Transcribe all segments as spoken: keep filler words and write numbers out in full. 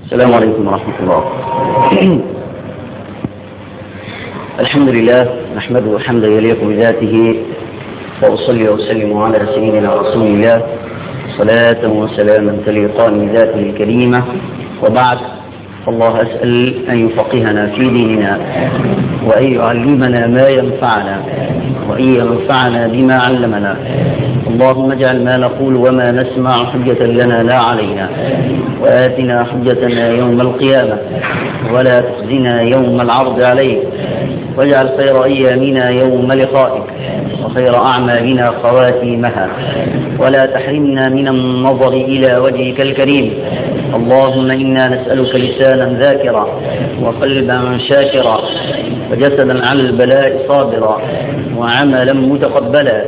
السلام عليكم ورحمة الله. الحمد لله نحمده حمدا يليق بذاته، وأصلي وأسلم على سيدنا رسول الله صلاة وسلاما تليقان بذاته الكريمة، وبعد، فالله أسأل أن يفقهنا في ديننا وأن يعلمنا ما ينفعنا وأن ينفعنا بما علمنا. اللهم اجعل ما نقول وما نسمع حجة لنا لا علينا، وآتنا حجتنا يوم القيامة ولا تخزنا يوم العرض عليك، واجعل خير أيامنا يوم لقائك وخير أعمالنا خواتيمها، ولا تحرمنا من النظر إلى وجهك الكريم. اللهم إنا نسألك لسانا ذاكرا وقلبا شاكرا وجسدا على البلاء صابرا وعملا متقبلا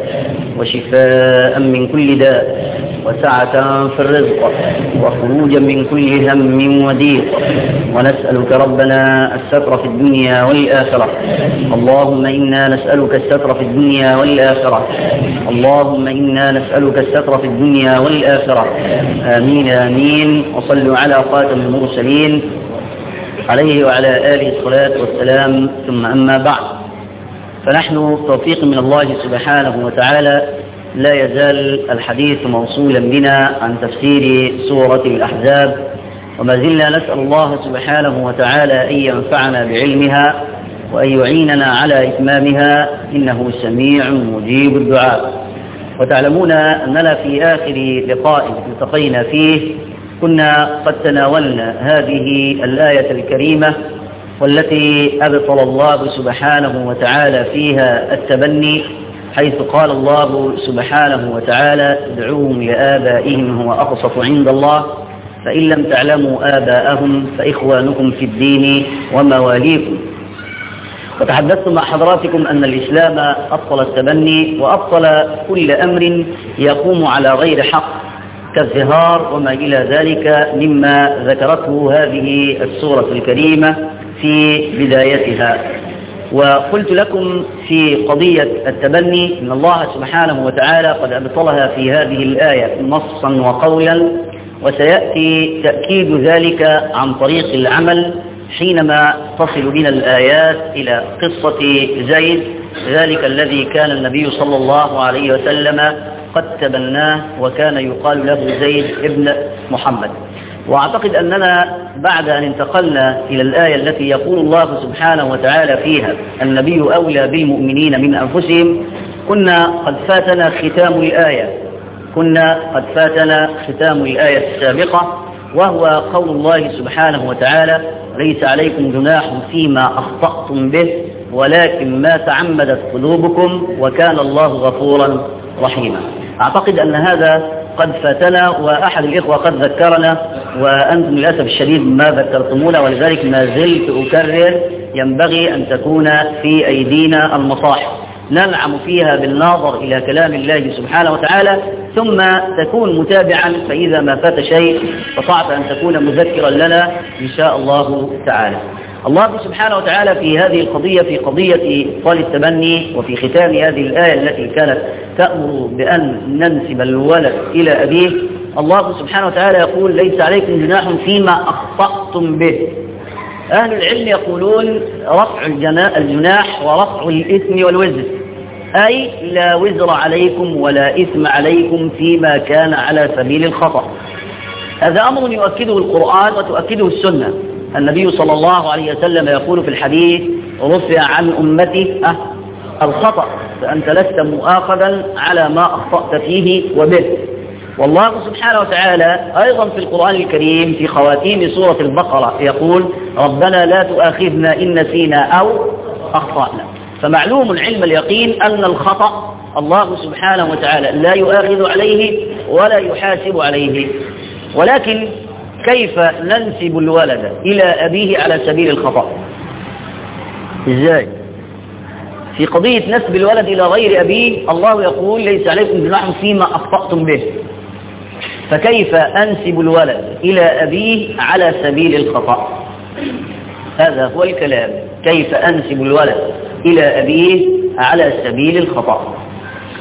وشفاء من كل داء وسعة في الرزق وخروجا من كل هم وضيق، ونسألك ربنا الستر في الدنيا والآخرة. اللهم إنا نسألك الستر في الدنيا والآخرة. اللهم إنا نسألك الستر في الدنيا والآخرة. آمين آمين. وصلوا على خاتم المرسلين عليه وعلى آله الصلاة والسلام، ثم أما بعد، فنحن توفيق من الله سبحانه وتعالى لا يزال الحديث موصولا بنا عن تفسير سورة الأحزاب، وما زلنا نسأل الله سبحانه وتعالى أن ينفعنا بعلمها وأن يعيننا على إتمامها، إنه سميع مجيب الدعاء. وتعلمون أننا في آخر لقاء التقينا فيه كنا قد تناولنا هذه الآية الكريمة، والتي أبطل الله سبحانه وتعالى فيها التبني، حيث قال الله سبحانه وتعالى: ادعوهم لآبائهم هو أقسط عند الله، فإن لم تعلموا آباءهم فإخوانكم في الدين ومواليكم. وتحدثت مع حضراتكم أن الإسلام أبطل التبني وأبطل كل أمر يقوم على غير حق كالزهار وما إلى ذلك مما ذكرته هذه السورة الكريمة في بدايتها. وقلت لكم في قضية التبني إن الله سبحانه وتعالى قد أبطلها في هذه الآية نصا وقولا، وسيأتي تأكيد ذلك عن طريق العمل حينما تصل بنا الآيات إلى قصة زيد، ذلك الذي كان النبي صلى الله عليه وسلم قد تبناه وكان يقال له زيد ابن محمد. وأعتقد أننا بعد أن انتقلنا إلى الآية التي يقول الله سبحانه وتعالى فيها النبي أولى بالمؤمنين من أنفسهم، كنا قد فاتنا ختام الآية كنا قد فاتنا ختام الآية السابقة، وهو قول الله سبحانه وتعالى: ليس عليكم جناح فيما أخطأتم به ولكن ما تعمدت قلوبكم وكان الله غفورا رحيما. أعتقد أن هذا قد فاتنا، وأحد الإخوة قد ذكرنا، وأنتم للأسف الشديد ما ذكرتمونا، ولذلك ما زلت أكرر: ينبغي أن تكون في أيدينا المصاحف ننعم فيها بالنظر إلى كلام الله سبحانه وتعالى، ثم تكون متابعا، فإذا ما فات شيء استطعت أن تكون مذكرا لنا إن شاء الله تعالى. الله سبحانه وتعالى في هذه القضية، في قضية إبطال التبني، وفي ختام هذه الآية التي كانت تأمر بأن ننسب الولد إلى أبيه، الله سبحانه وتعالى يقول: ليس عليكم جناح فيما أخطأتم به. أهل العلم يقولون رفع الجناح ورفع الإثم والوزر، أي لا وزر عليكم ولا إثم عليكم فيما كان على سبيل الخطأ. هذا أمر يؤكده القرآن وتؤكده السنة. النبي صلى الله عليه وسلم يقول في الحديث: رفع عن أمتي أه الخطأ، فأنت لست مؤاخذا على ما أخطأت فيه وبه. والله سبحانه وتعالى أيضا في القرآن الكريم في خواتيم سورة البقرة يقول: ربنا لا تؤاخذنا إن نسينا أو أخطأنا. فمعلوم العلم اليقين أن الخطأ الله سبحانه وتعالى لا يؤاخذ عليه ولا يحاسب عليه. ولكن كيف ننسب الولد إلى أبيه على سبيل الخطأ؟ إزاي؟ في قضية نسب الولد إلى غير أبيه الله يقول: ليس عليكم جناح فيما أخطأتم به. فكيف أنسب الولد إلى أبيه على سبيل الخطأ؟ هذا هو الكلام، كيف أنسب الولد إلى أبيه على سبيل الخطأ.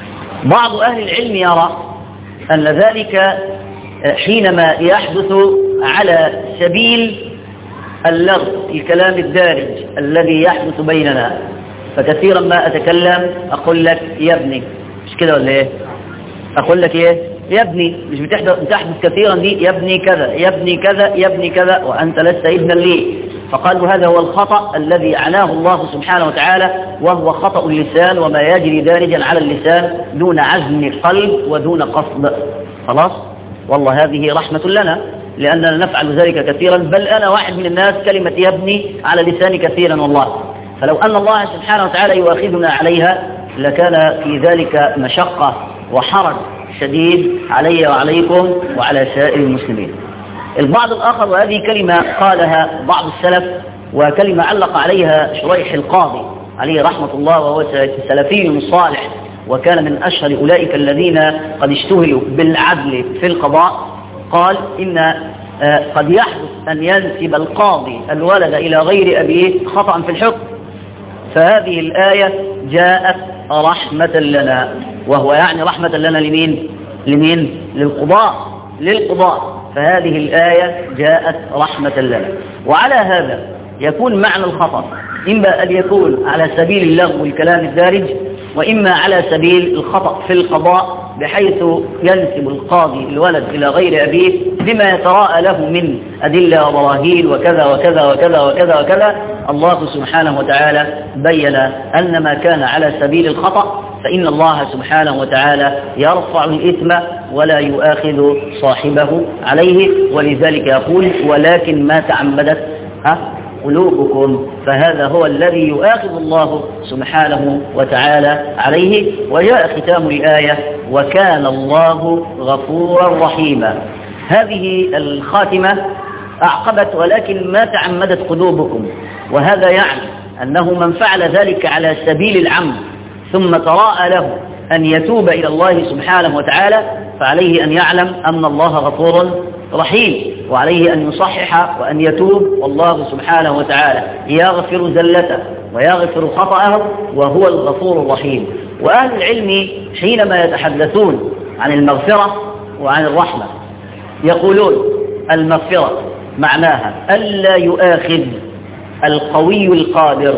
بعض أهل العلم يرى أن ذلك حينما يحدث على سبيل اللغو الكلام الدارج الذي يحدث بيننا، فكثيرا ما أتكلم أقول لك يا ابني، مش كده ولا إيه؟ أقول لك إيه؟ يا ابني، مش بتحدث كثيرا دي يا ابني كذا يا ابني كذا يا ابني كذا وأنت لست ابنا لي. فقالوا هذا هو الخطأ الذي عناه الله سبحانه وتعالى، وهو خطأ اللسان وما يجري دارجا على اللسان دون عزم قلب ودون قصد. خلاص؟ والله هذه رحمة لنا لأننا نفعل ذلك كثيرا، بل أنا واحد من الناس كلمة يا ابني على لساني كثيرا والله. فلو أن الله سبحانه وتعالى يؤاخذنا عليها لكان في ذلك مشقة وحرج شديد علي وعليكم وعلى سائر المسلمين. البعض الآخر، وهذه كلمة قالها بعض السلف وكلمة علق عليها شريح القاضي عليه رحمة الله، وهو سلفي صالح وكان من أشهر أولئك الذين قد اشتهروا بالعدل في القضاء، قال إن قد يحدث أن ينسب القاضي الولد إلى غير أبيه خطأ في الحكم، فهذه الآية جاءت رحمة لنا، وهو يعني رحمة لنا لمين؟ لمين؟ للقضاء للقضاء فهذه الآية جاءت رحمة لنا. وعلى هذا يكون معنى الخطأ إما أن يكون على سبيل اللغو والكلام الدارج، وإما على سبيل الخطأ في القضاء بحيث ينسب القاضي الولد إلى غير أبيه بما يتراءى له من أدلة وبراهين وكذا وكذا وكذا وكذا وكذا. الله سبحانه وتعالى بين أن ما كان على سبيل الخطأ فإن الله سبحانه وتعالى يرفع الإثم ولا يؤاخذ صاحبه عليه، ولذلك يقول ولكن ما تعمدت قلوبكم، فهذا هو الذي يؤاخذ الله سبحانه وتعالى عليه. وجاء ختام الآية وكان الله غفورا رحيما. هذه الخاتمة أعقبت ولكن ما تعمدت قلوبكم، وهذا يعني أنه من فعل ذلك على سبيل العمد ثم تراءى له أن يتوب إلى الله سبحانه وتعالى فعليه أن يعلم أن الله غفور رحيم، وعليه أن يصحح وأن يتوب، والله سبحانه وتعالى يغفر زلته ويغفر خطأه وهو الغفور الرحيم. وأهل العلم حينما يتحدثون عن المغفرة وعن الرحمة يقولون المغفرة معناها ألا يؤاخذ القوي القادر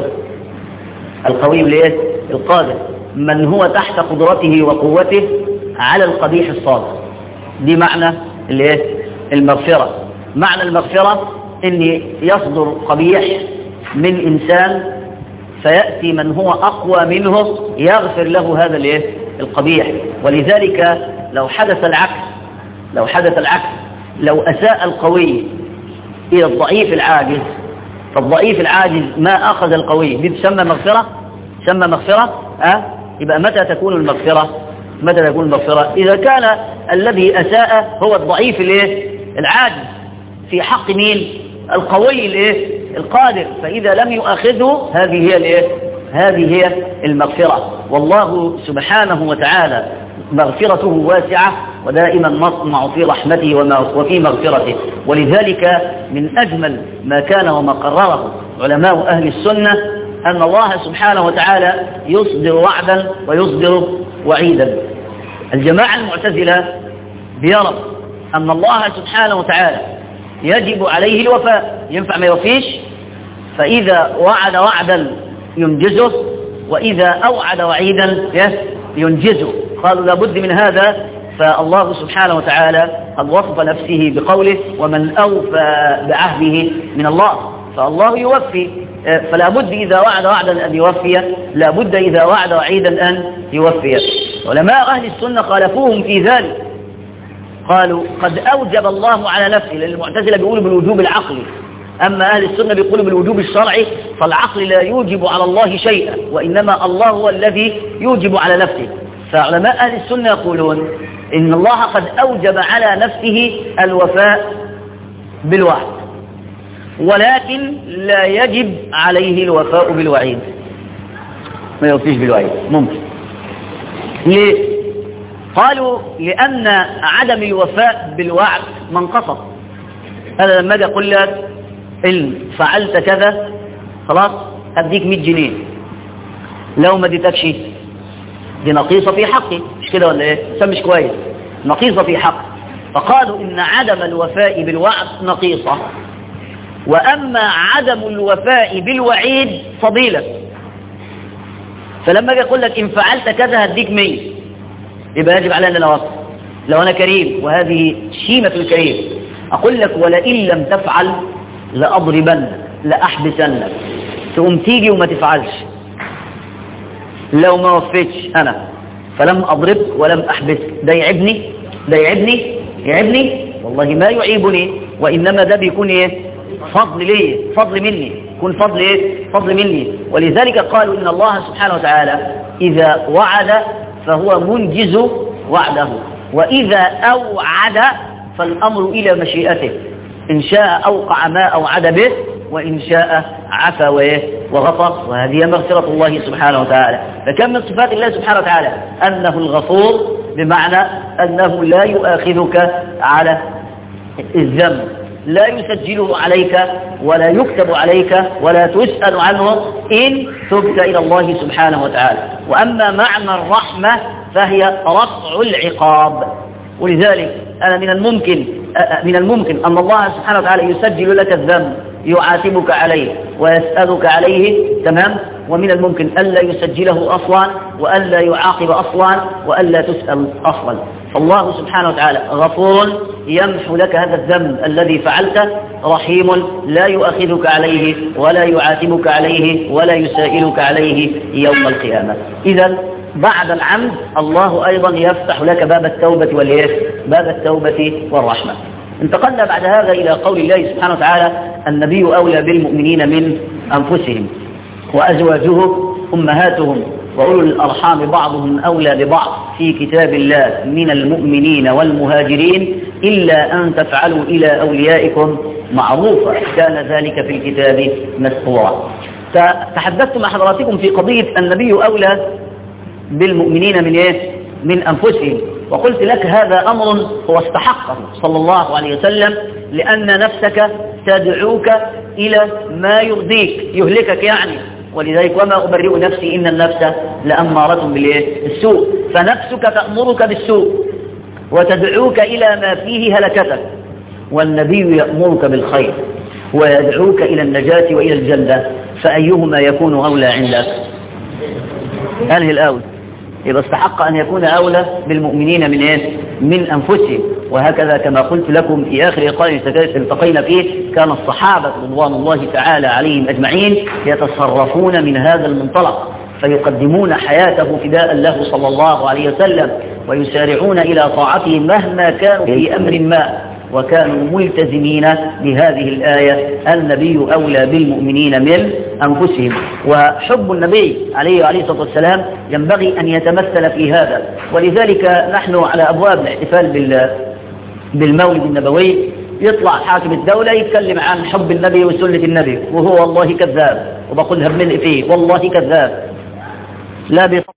القوي ليه؟ القادر من هو تحت قدرته وقوته على القبيح الصادر. دي معنى الايه؟ المغفرة. معنى المغفرة ان يصدر قبيح من انسان فيأتي من هو اقوى منه يغفر له هذا الايه؟ القبيح. ولذلك لو حدث العكس لو حدث العكس لو اساء القوي الى الضعيف العاجز، فالضعيف العاجز ما اخذ القوي، دي تسمى مغفرة تسمى مغفرة أه؟ يبقى متى تكون المغفرة؟ متى تكون المغفرة؟ إذا كان الذي أساء هو الضعيف الايه؟ العاجز في حق مين؟ القوي الايه؟ القادر، فإذا لم يؤاخذه هذه هي الايه؟ هذه هي المغفرة. والله سبحانه وتعالى مغفرته واسعة ودائما نطمع في رحمته وفي مغفرته. ولذلك من أجمل ما كان وما قرره علماء أهل السنة أن الله سبحانه وتعالى يصدر وعدا ويصدر وعيدا. الجماعة المعتزلة بيرى أن الله سبحانه وتعالى يجب عليه الوفاء، ينفع ما يوفيش، فإذا وعد وعدا ينجزه وإذا أوعد وعيدا ينجزه. قالوا لابد من هذا، فالله سبحانه وتعالى قد وصف نفسه بقوله ومن أوفى بعهده من الله، فالله يوفي، فلا بد إذا وعد وعدا أن يوفي، لا بد إذا وعد وعيدا أن يوفي. علماء أهل السنة خالفوهم في ذلك، قالوا قد أوجب الله على نفسه، لأن المعتزلة بيقولوا بالوجوب العقلي، أما أهل السنة بيقولوا بالوجوب الشرعي، فالعقل لا يوجب على الله شيئا وإنما الله هو الذي يوجب على نفسه. فعلماء أهل السنة يقولون إن الله قد أوجب على نفسه الوفاء بالوعد، ولكن لا يجب عليه الوفاء بالوعيد، ما يوفيش بالوعيد ممكن. ليه؟ قالوا لأن عدم الوفاء بالوعد منقصة. أنا لما أجي أقول لك إن فعلت كذا خلاص هديك مئة جنيه، لو ما اديتكش دي نقيصة في حقي، مش كده ولا إيه؟ ده مش كويس، نقيصة في حقي. فقالوا إن عدم الوفاء بالوعد نقيصة، وأما عدم الوفاء بالوعيد فضيلة. فلما أجي أقول لك إن فعلت كذا هديك مية، يبقى يجب علي أن أنا أوفي. لو أنا كريم، وهذه شيمة الكريم، أقول لك ولئن لم تفعل لأضربنك لأحبسنك، تقوم تيجي وما تفعلش. لو ما وفيتش أنا فلم أضرب ولم أحبسك، ده يعبني؟ ده يعبني؟ يعبني؟ والله ما يعيبني، وإنما ده بيكون إيه؟ فضل لي، فضل مني، يكون فضل إيه؟ فضل مني. ولذلك قالوا إن الله سبحانه وتعالى إذا وعد فهو منجز وعده، وإذا أوعد فالأمر إلى مشيئته، إن شاء أوقع ما أوعد به، وإن شاء عفا وغفر، وهذه مغفرة الله سبحانه وتعالى. فكم من صفات الله سبحانه وتعالى أنه الغفور، بمعنى أنه لا يؤاخذك على الذنب، لا يسجله عليك ولا يكتب عليك ولا تسأل عنه إن تبت إلى الله سبحانه وتعالى. وأما معنى الرحمة فهي رفع العقاب. ولذلك أنا من الممكن من الممكن أن الله سبحانه وتعالى يسجل لك الذنب، يعاتبك عليه ويسألك عليه، تمام، ومن الممكن ألا يسجله أصلا، وألا يعاقب أصلا، وألا تسأل أصلا. فالله سبحانه وتعالى غفور يمحو لك هذا الذنب الذي فعلته، رحيم لا يؤاخذك عليه ولا يعاتبك عليه ولا يسائلك عليه يوم القيامة. إذن بعد العمد الله أيضا يفتح لك باب التوبة والإيه؟ باب التوبة والرحمة. انتقلنا بعد هذا إلى قول الله سبحانه وتعالى: النبي أولى بالمؤمنين من أنفسهم وأزواجه أمهاتهم وأولو الأرحام بعضهم أولى ببعض في كتاب الله من المؤمنين والمهاجرين إلا أن تفعلوا إلى أوليائكم معروفا كان ذلك في الكتاب مسطورا. تحدثت مع حضراتكم في قضية النبي أولى بالمؤمنين من إيه؟ من أنفسهم، وقلت لك هذا أمر هو استحقه صلى الله عليه وسلم، لأن نفسك تدعوك إلى ما يرضيك، يهلكك يعني. ولذلك وما أبرئ نفسي إن النفس لأمارة بالسوء، فنفسك تأمرك بالسوء وتدعوك إلى ما فيه هلكتك، والنبي يأمرك بالخير ويدعوك إلى النجاة وإلى الجنة، فأيهما يكون أولى عندك؟ أنهي الأولى؟ يبقى استحق أن يكون أولى بالمؤمنين من إيه؟ من أنفسهم. وهكذا كما قلت لكم في آخر لقاء التقينا فيه، كان الصحابة رضوان الله تعالى عليهم أجمعين يتصرفون من هذا المنطلق، فيقدمون حياته فداء له صلى الله عليه وسلم، ويسارعون إلى طاعته مهما كانوا في أمر ما، وكانوا ملتزمين بهذه الآية: النبي أولى بالمؤمنين من أنفسهم. وحب النبي عليه عليه الصلاة والسلام ينبغي أن يتمثل في هذا. ولذلك نحن على أبواب الاحتفال بالمولد النبوي يطلع حاكم الدولة يتكلم عن حب النبي وسنة النبي، وهو والله كذاب، وبقولها بملء فيه، والله كذاب، لا بيطبق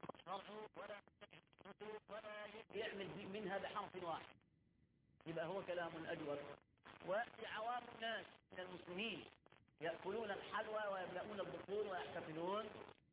يعمل منها بحرف واحد، يبقى هو كلام أجود. وعوام الناس من المسلمين يأكلون الحلوى ويملؤون البطون ويحتفلون.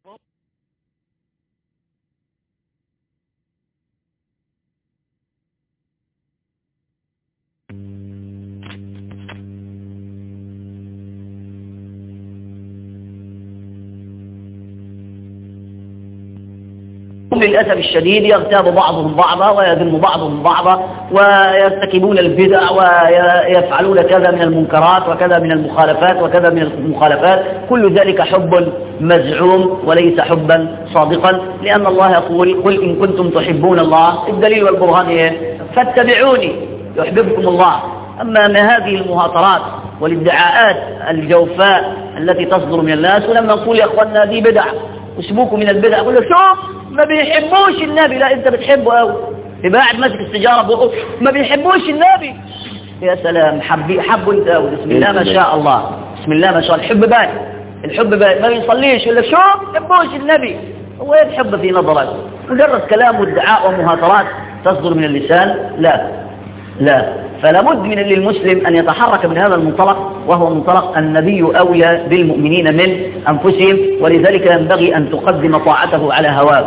للأسف الشديد يغتاب بعضهم بعضا ويذم بعضهم بعضا، ويرتكبون البدع ويفعلون كذا من المنكرات وكذا من المخالفات وكذا من المخالفات. كل ذلك حب مزعوم وليس حبا صادقا، لأن الله يقول: قل إن كنتم تحبون الله، الدليل والبرهان إيه؟ فاتبعوني يحببكم الله. أما ما هذه المهاترات والادعاءات الجوفاء التي تصدر من الناس، ولما نقول يا أخوانا دي بدع وسبوكوا من البدع، يقول لك شوف ما بيحبوش النبي. لا، انت بتحبه قوي، يبقى قاعد ماسك السيجاره بقه ما بيحبوش النبي. يا سلام، حبي حبوا انت قوي، بسم الله ما شاء الله، بسم الله ما شاء الله، الحب باين، الحب باين، ما بيصليش يقول لك شوف ما بيحبوش النبي. هو ايه الحب في نظرك؟ مجرد كلام وادعاء ومهاترات تصدر من اللسان؟ لا لا. فلا بد من للمسلم أن يتحرك من هذا المنطلق، وهو منطلق النبي أولى بالمؤمنين من أنفسهم. ولذلك ينبغي أن تقدم طاعته على هواك،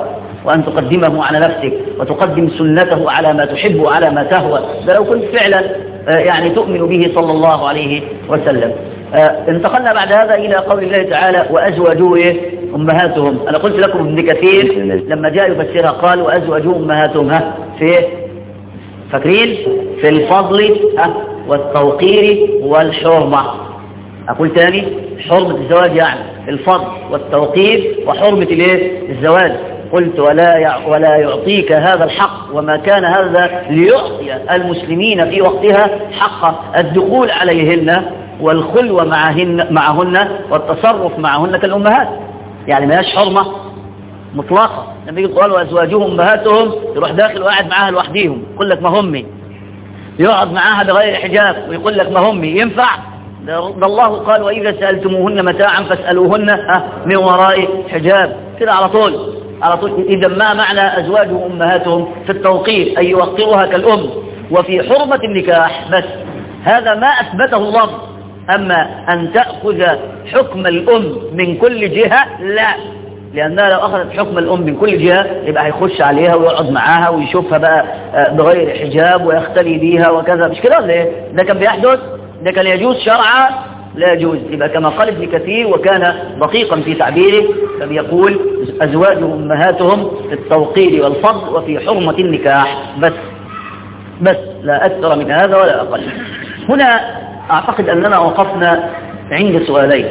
وأن تقدمه على نفسك وتقدم سنته على ما تحب وعلى ما تهوى. ده لو كنت فعلا يعني تؤمن به صلى الله عليه وسلم. انتقلنا بعد هذا إلى قول الله تعالى وأزواجه إيه؟ أمهاتهم. أنا قلت لكم ابن كثير لما جاء يفسرها قال وأزواجه أمهاتهم ها في إيه؟ فاكرين؟ في الفضل ها والتوقير والحرمة. أقول تاني حرمة الزواج يعني الفضل والتوقير وحرمة الايه الزواج. قلت ولا ولا يعطيك هذا الحق وما كان هذا ليعطي المسلمين في وقتها حق الدخول عليهن والخلوة معهن معهن والتصرف معهن كالأمهات. يعني ما هيش حرمة مطلقة. لما يجي قالوا أزواجهم أمهاتهم يروح داخل وقاعد معاها لوحديهم يقول لك ما همي، يقعد معاها بغير حجاب ويقول لك ما همي، ينفع؟ ده الله قال وإذا سألتموهن متاعا فاسألوهن من وراء حجاب. كده على طول على طول. إذا ما معنى أزواجهم أمهاتهم؟ في التوقير أي يوقرها كالأم، وفي حرمة النكاح بس. هذا ما أثبته الله. أما أن تأخذ حكم الأم من كل جهة لا، لأنها لو أخذت حكم الأم من كل جهة يبقى هيخش عليها ويقعد معاها ويشوفها بقى بغير حجاب ويختلي بيها وكذا. مش كده ولا ده كان بيحدث؟ ده كان يجوز شرعا؟ لا يجوز. يبقى كما قال ابن كثير وكان دقيقا في تعبيره فبيقول أزواجهم أمهاتهم في التوقير والفضل وفي حرمة النكاح بس بس لا أكثر من هذا ولا أقل. هنا أعتقد أننا وقفنا عند سؤالين.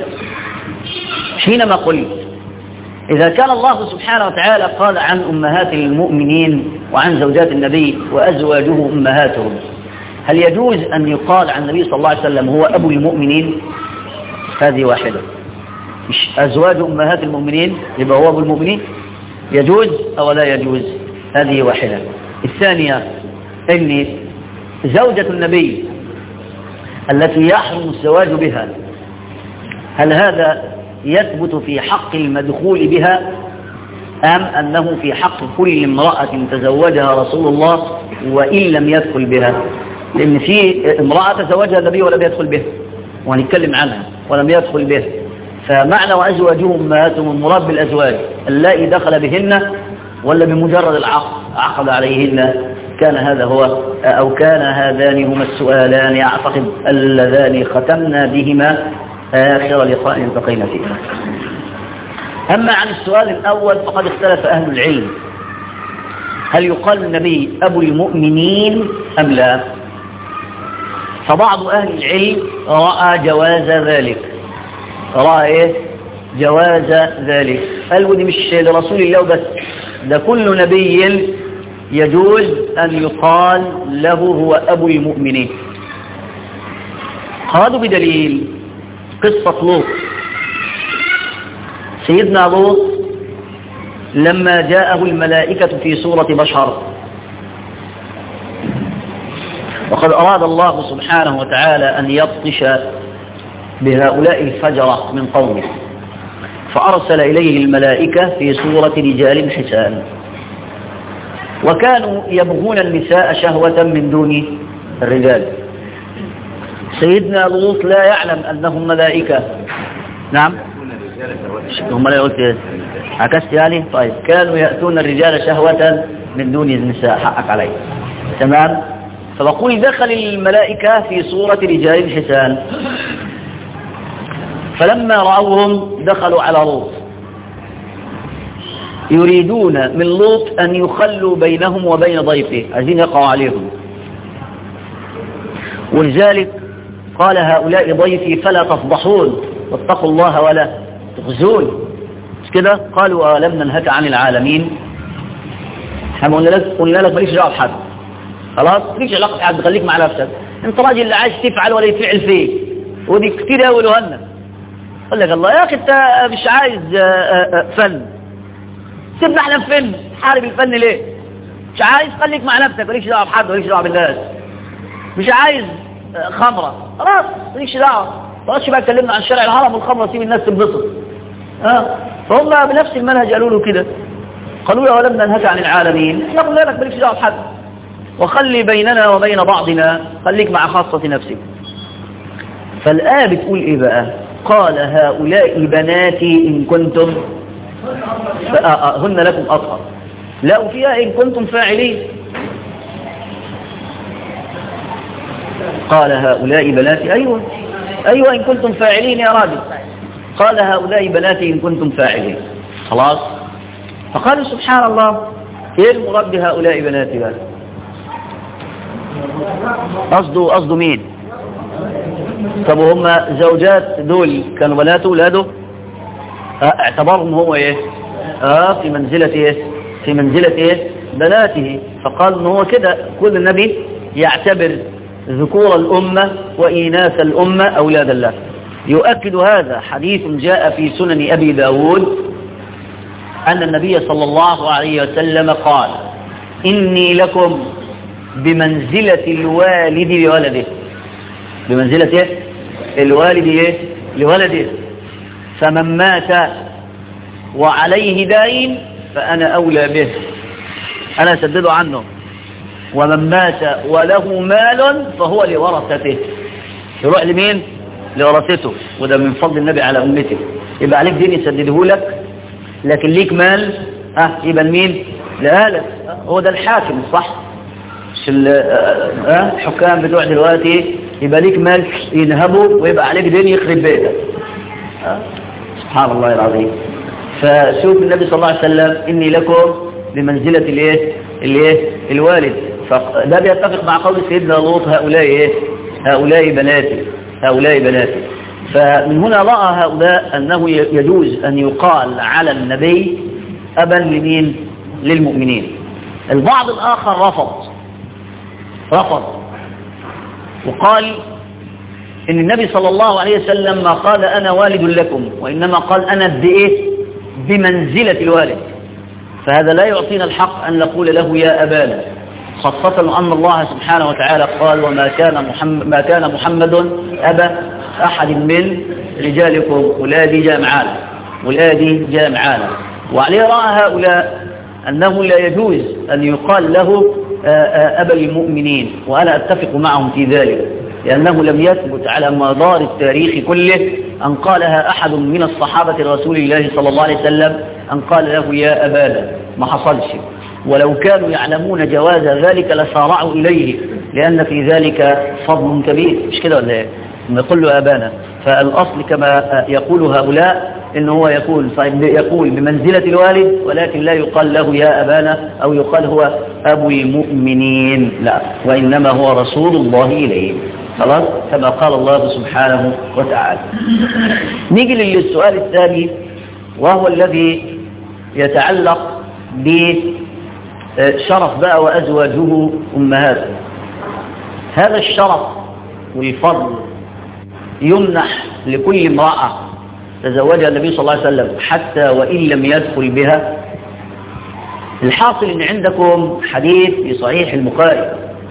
حينما قلت إذا كان الله سبحانه وتعالى قال عن أمهات المؤمنين وعن زوجات النبي وأزواجه أمهاتهم، هل يجوز أن يقال عن النبي صلى الله عليه وسلم هو أبو المؤمنين؟ هذه واحدة. مش أزواج أمهات المؤمنين يبقى هو أبو المؤمنين؟ يجوز أو لا يجوز؟ هذه واحدة. الثانية أن زوجة النبي التي يحرم الزواج بها هل هذا يثبت في حق المدخول بها أم أنه في حق كل امرأة تزوجها رسول الله وإن لم يدخل بها؟ لأن في امرأة تزوجها النبي ولم يدخل بها وهنتكلم عنها ولم يدخل بها. فمعنى وأزواجهم أمهاتهم المراد بالأزواج اللائي دخل بهن ولا بمجرد العقد عقد عليهن؟ كان هذا هو أو كان هذان هما السؤالان أعتقد اللذان ختمنا بهما آخر لقاء التقينا فيه. أما عن السؤال الأول فقد اختلف أهل العلم هل يقال النبي أبو المؤمنين أم لا؟ فبعض أهل العلم رأى جواز ذلك. رأى إيه؟ جواز ذلك. قالوا دي مش لرسول الله بس، ده كل نبي يجوز أن يقال له هو أبو المؤمنين. قالوا بدليل قصة لوط. سيدنا لوط لما جاءه الملائكة في صورة بشر وقد أراد الله سبحانه وتعالى أن يبطش بهؤلاء الفجرة من قومه فأرسل إليه الملائكة في صورة رجال حسان، وكانوا يبغون النساء شهوة من دون الرجال. سيدنا لوط لا يعلم أنهم ملائكة. نعم هم لا قلت عكست يعني. طيب كانوا يأتون الرجال شهوة من دون النساء. حقك عليه تمام. فبقول دخل الملائكة في صورة رجال حسان فلما رأوهم دخلوا على لوط يريدون من لوط أن يخلوا بينهم وبين ضيفه، عايزين يقعوا عليهم. ولذلك قال هؤلاء ضيفي فلا تفضحون واتقوا الله ولا تخزون. مش كده؟ قالوا ألم ننهك عن العالمين؟ احنا قلنا لك قلنا لك ماليش دعوه بحد، خلاص ماليش علاقه بحد، خليك مع نفسك. انت راجل اللي عايز تفعل ولا يفعل فيك، ودي كتير قوي لهنا. قال لك الله يا اخي انت مش عايز فن، سيبنا احنا في فن، حارب الفن ليه؟ مش عايز خليك مع نفسك، ماليش دعوه بحد وماليش دعوه بالناس. مش عايز خمره، خلاص ماليش دعوه. ما تقعدش بقى اتكلمنا عن شرع الهرم والخمره، سيب الناس تنبسط. اه فهم بنفس المنهج قالوا له كده، قالوا له ولم ننهك عن العالمين، احنا قلنا لك مالكش دعوه بحد وخلي بيننا وبين بعضنا، خليك مع خاصه نفسك. فالآية بتقول ايه بقى؟ قال هؤلاء بناتي ان كنتم هن لكم اطهر. لا فيها إن كنتم فاعلين. قال هؤلاء بناتي. أيوة أيوة إن كنتم فاعلين يا راجل. قال هؤلاء بناتي إن كنتم فاعلين. خلاص. فقالوا سبحان الله إيه المراد بهؤلاء بناتي بقى؟ قصده قصده مين؟ طب هم زوجات دول كانوا بنات ولاده؟ اعتبرهم هو ايه؟ اه في منزلة ايه؟ في منزلة ايه؟ بناته. فقال ان هو كده كل النبي يعتبر ذكور الأمة وإناث الأمة أولاد الله. يؤكد هذا حديث جاء في سنن أبي داود أن النبي صلى الله عليه وسلم قال إني لكم بمنزلة الوالد لولده. بمنزلة إيه؟ الوالد إيه؟ لولده. فمن مات وعليه دين فأنا أولى به، أنا أسدد عنه. ومن مات وله مال فهو لورثته. يروح لمين؟ لورثته. وده من فضل النبي على أمته. يبقى عليك دين يسدده لك، لكن ليك مال ها يبقى مين؟ لأهلك. هو ده الحاكم صح؟ مش الحكام بتوع دلوقتي يبقى ليك مال ينهبه ويبقى عليك دين يخرب بيتك. سبحان الله العظيم. فشوف النبي صلى الله عليه وسلم إني لكم بمنزلة الايه الايه الوالد. فده بيتفق مع قول سيدنا لوط هؤلاء ايه؟ هؤلاء بناتي هؤلاء بناتي. فمن هنا رأى هؤلاء أنه يجوز أن يقال على النبي أبا لمين؟ للمؤمنين. البعض الآخر رفض رفض وقال إن النبي صلى الله عليه وسلم ما قال أنا والد لكم، وإنما قال أنا بإيه؟ بمنزلة الوالد. فهذا لا يعطينا الحق أن نقول له يا أبانا، خاصة أن الله سبحانه وتعالى قال وما كان محمد, ما كان محمد أبا أحد من رجالكم. ولادي جاء معانا ولادي جاء معانا. وعليه رأى هؤلاء أنه لا يجوز أن يقال له أبا المؤمنين، وأنا أتفق معهم في ذلك، لأنه لم يثبت على مدار التاريخ كله أن قالها أحد من الصحابة رسول الله صلى الله عليه وسلم أن قال له يا أبانا، ما حصلش. ولو كانوا يعلمون جواز ذلك لسارعوا إليه، لأن في ذلك فضل كبير. مش كده ولا ايه؟ نقول له أبانا. فالأصل كما يقول هؤلاء إنه هو يقول يقول بمنزلة الوالد، ولكن لا يقال له يا أبانا أو يقال هو أبو المؤمنين، لا، وإنما هو رسول الله إليه. خلاص كما قال الله سبحانه وتعالى. نيجي للسؤال الثاني، وهو الذي يتعلق بشرف بقى وأزواجه أمهاته. هذا الشرف والفضل يمنح لكل امرأة تزوجها النبي صلى الله عليه وسلم حتى وإن لم يدخل بها. الحاصل إن عندكم حديث في صحيح البخاري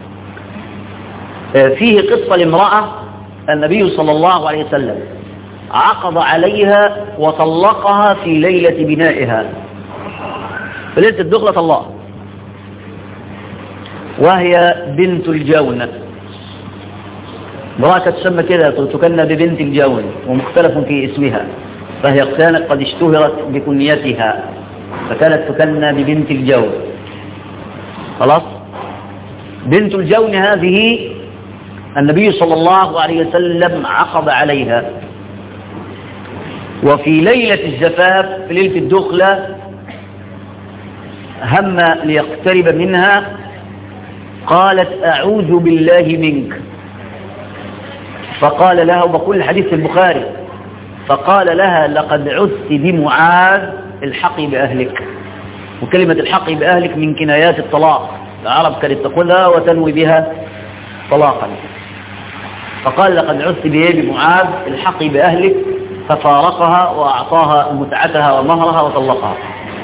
فيه قصة لامرأة النبي صلى الله عليه وسلم عقد عليها وطلقها في ليلة بنائها، في ليلة الدخلة طلقها، وهي بنت الجون. امرأة تسمى كده تكنى ببنت الجون، ومختلف في اسمها، فهي كانت قد اشتهرت بكنيتها فكانت تكنى ببنت الجون. خلاص. بنت الجون هذه النبي صلى الله عليه وسلم عقد عليها، وفي ليلة الزفاف في ليلة الدخلة هم ليقترب منها، قالت أعوذ بالله منك. فقال لها، وبقول الحديث في البخاري، فقال لها لقد عثت بمعاذ الحقي بأهلك. وكلمة الحقي بأهلك من كنايات الطلاق، العرب كانت تقولها وتنوي بها طلاقا. فقال لقد عثت بمعاذ الحقي بأهلك، ففارقها وأعطاها متعتها ومهرها وطلقها.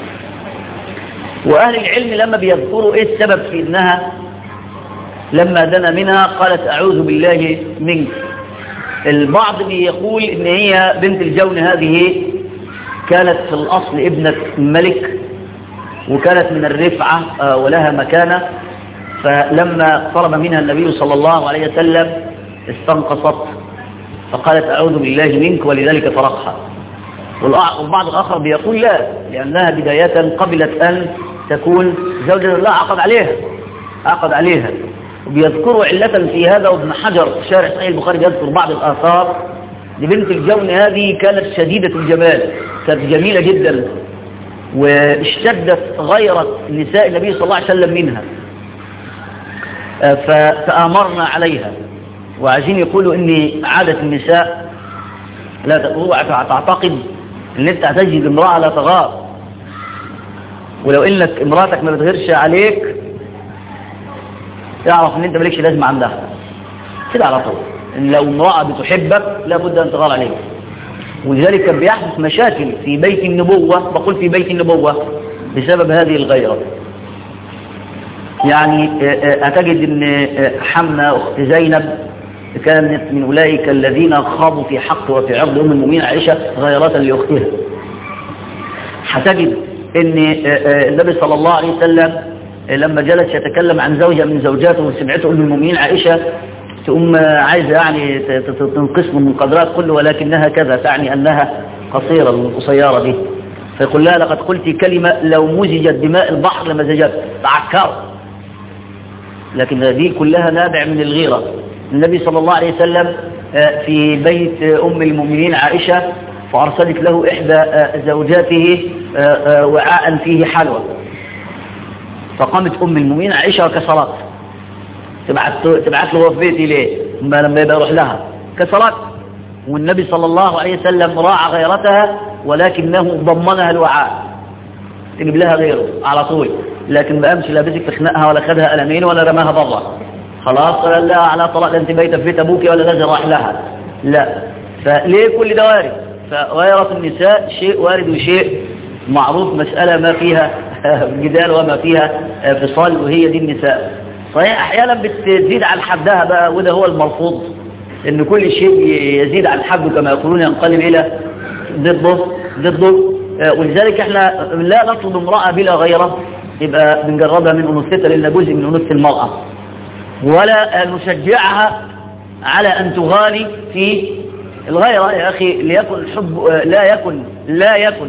وأهل العلم لما بيذكروا إيه السبب في إنها لما دنا منها قالت أعوذ بالله منك، البعض بيقول إن هي بنت الجون هذه كانت في الأصل ابنة ملك، وكانت من الرفعة ولها مكانة، فلما طلب منها النبي صلى الله عليه وسلم استنقصت فقالت أعوذ بالله منك، ولذلك فرقها. والبعض الآخر بيقول لا، لأنها بداية قبلت أن تكون زوجة لا عقد عليها عقد عليها وبيذكروا علة في هذا. وابن حجر في شارح صحيح البخاري بيذكر بعض الآثار لبنت الجون هذه كانت شديدة الجمال، كانت جميلة جدا، واشتدت غيرة نساء النبي صلى الله عليه وسلم منها، فتآمرنا عليها. وعايزين يقولوا ان عادة النساء لا تعتقد ان انت هتجد امرأة لا تغار، ولو انك امرأتك ما بتغيرش عليك تعرف ان انت مالكش لازمة عندها كده على طول. ان لو امرأة بتحبك لابد ان تغار عليك. ولذلك كان بيحدث مشاكل في بيت النبوة، بقول في بيت النبوة، بسبب هذه الغيرة. يعني أتجد أن حمنا أخت زينب كانت من أولئك الذين خاضوا في حق وفي عرض أم المؤمنين عائشة غيرة لأختها. هتجد أن النبي صلى الله عليه وسلم لما جلس يتكلم عن زوجة من زوجاته وسمعته أم المؤمنين عائشة تقوم عايزة يعني تنقسم من قدرات كله، ولكنها كذا، تعني أنها قصيرة القصيرة دي. فيقول لها لقد قلت كلمة لو مزجت دماء البحر لمزجت تعكر. لكن هذه كلها نابع من الغيرة. النبي صلى الله عليه وسلم في بيت أم المؤمنين عائشة فأرسلت له إحدى زوجاته وعاء فيه حلوى، فقامت أم المؤمنين عائشة وكسرت، تبعت, تبعت له في بيتي ليه ما لما يبقى يروح لها كسرت. والنبي صلى الله عليه وسلم راعى غيرتها ولكنه ضمنها الوعاء، تجيب لها غيره على طول، لكن ما قامش لا مسك في خناقها ولا خدها قلمين ولا رماها بره خلاص قال لا على طلاق انت بيت في بيت ابوك ولا لازم راح لها. لا، فليه كل ده وارد؟ فغيرة النساء شيء وارد وشيء معروف، مسألة ما فيها جدال وما فيها فصال، وهي دي النساء. صحيح احيانا بتزيد عن حدها بقى، وده هو المرفوض، ان كل شيء يزيد عن حده كما يقولون ينقلب الى ضده ضده. ولذلك احنا لا نطلب امرأة بلا غيرة يبقى بنجربها من انوثتها لان جزء من انوثة المرأة، ولا نشجعها على ان تغالي في الغيرة. يا اخي ليكن حب لا يكن لا يكن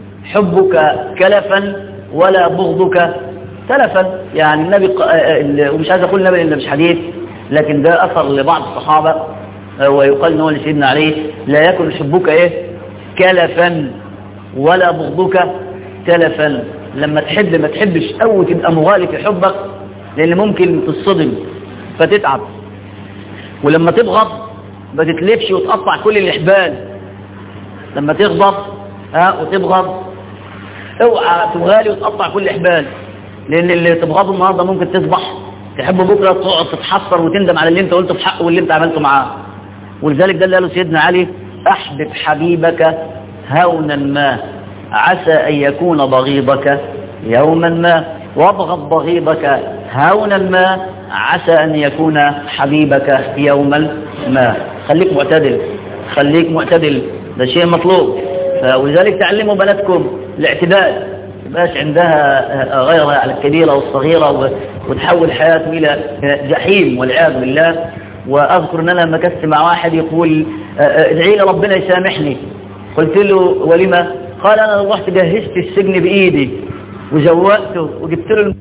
حبك كلفا ولا بغضك تلفا. يعني النبي ومش عايز اقول النبي لان مش حديث، لكن ده اثر لبعض الصحابة ويقال انه لسيدنا عليه لا يكن حبك ايه كلفا ولا بغضك تلفا. لما تحب ما تحبش او تبقى مغالي في حبك، لان ممكن تصطدم فتتعب. ولما تبغض ما تتلفش وتقطع كل الاحبال. لما تغضب ها وتبغض اوعى تغالي وتقطع كل الاحبال، لان اللي تبغضه النهارده ممكن تصبح تحبه بكره تقعد تتحسر وتندم على اللي انت قلته في حقه واللي انت عملته معاه. ولذلك ده اللي قاله سيدنا علي: احبب حبيبك هونا ما عسى ان يكون بغيضك يوما ما، وابغض بغيضك هونا ما عسى ان يكون حبيبك يوما ما. خليك معتدل، خليك معتدل، ده شيء مطلوب. ولذلك تعلموا بناتكم الاعتدال، مبقاش عندها غيرها على الكبيرة والصغيرة وتحول حياته إلى جحيم والعياذ بالله. وأذكر أن أنا لما كنت مع واحد يقول ادعي لي ربنا يسامحني، قلت له ولما؟ قال أنا رحت جهزت السجن بإيدي وزوقته وجبت له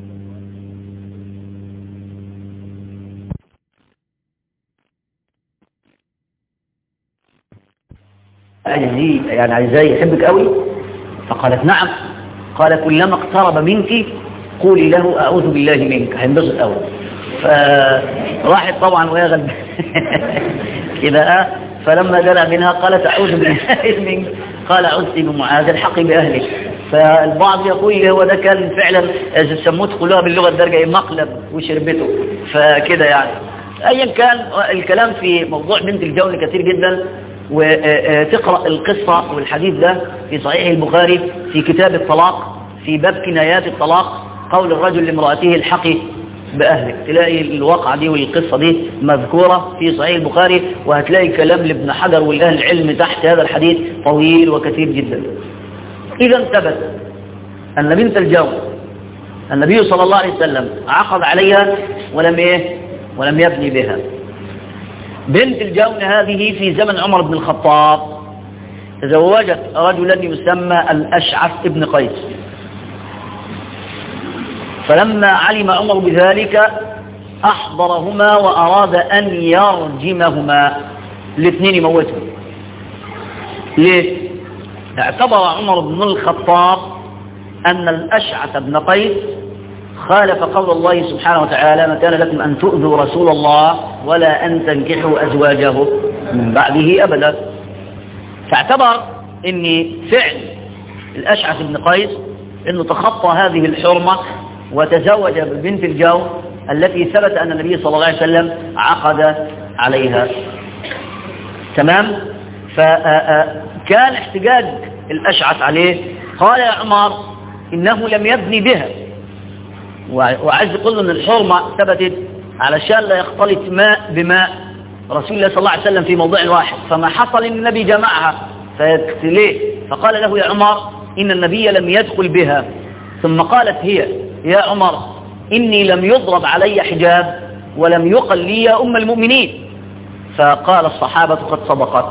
عايزيه يعني عايزاه يحبك قوي. فقالت نعم. قال كلما اقترب منك قولي له أعوذ بالله منك، هينبسط قوي. فراحت طبعا وهي غلب كده. فلما جلع منها قالت أعوذ بالله منك، قال عزت بمعاذ الحقي بأهلك. فالبعض يقول هو ده كان فعلا سموه تقولوها باللغة الدرجة مقلب وشربته. فكده يعني أيا كان الكلام في موضوع بنت الجون كثير جدا. وتقرأ القصة والحديث ده في صحيح البخاري في كتاب الطلاق في باب كنايات الطلاق، قول الرجل لامرأته الحقي بأهلك. تلاقي الواقعة دي والقصة دي مذكورة في صحيح البخاري، وهتلاقي كلام لابن حجر والأهل العلم تحت هذا الحديث طويل وكثير جدا. إذا ثبت أن بنت الجون النبي صلى الله عليه وسلم عقد عليها ولم إيه ولم يبني بها. بنت الجون هذه في زمن عمر بن الخطاب تزوجت رجلا يسمى الأشعث ابن قيس. فلما علم عمر بذلك أحضرهما وأراد أن يرجمهما، الاثنين يموتهم. ليه؟ اعتبر عمر بن الخطاب أن الأشعث بن قيس خالف قول الله سبحانه وتعالى: ما كان لكم أن تؤذوا رسول الله ولا أن تنكحوا أزواجه من بعده أبدا. فاعتبر أن فعل الأشعث بن قيس أنه تخطى هذه الحرمة وتزوج ببنت الجو التي ثبت أن النبي صلى الله عليه وسلم عقد عليها. تمام؟ فكان احتجاج الأشعث عليه، قال يا عمر إنه لم يبني بها، وعايز يقول أن الحرمة ثبتت علشان لا يختلط ماء بماء رسول الله صلى الله عليه وسلم في موضوع واحد، فما حصل إن النبي جمعها فيكتليه. فقال له يا عمر إن النبي لم يدخل بها. ثم قالت هي: يا عمر إني لم يضرب علي حجاب ولم يقل لي يا أم المؤمنين. فقال الصحابة قد صدقت،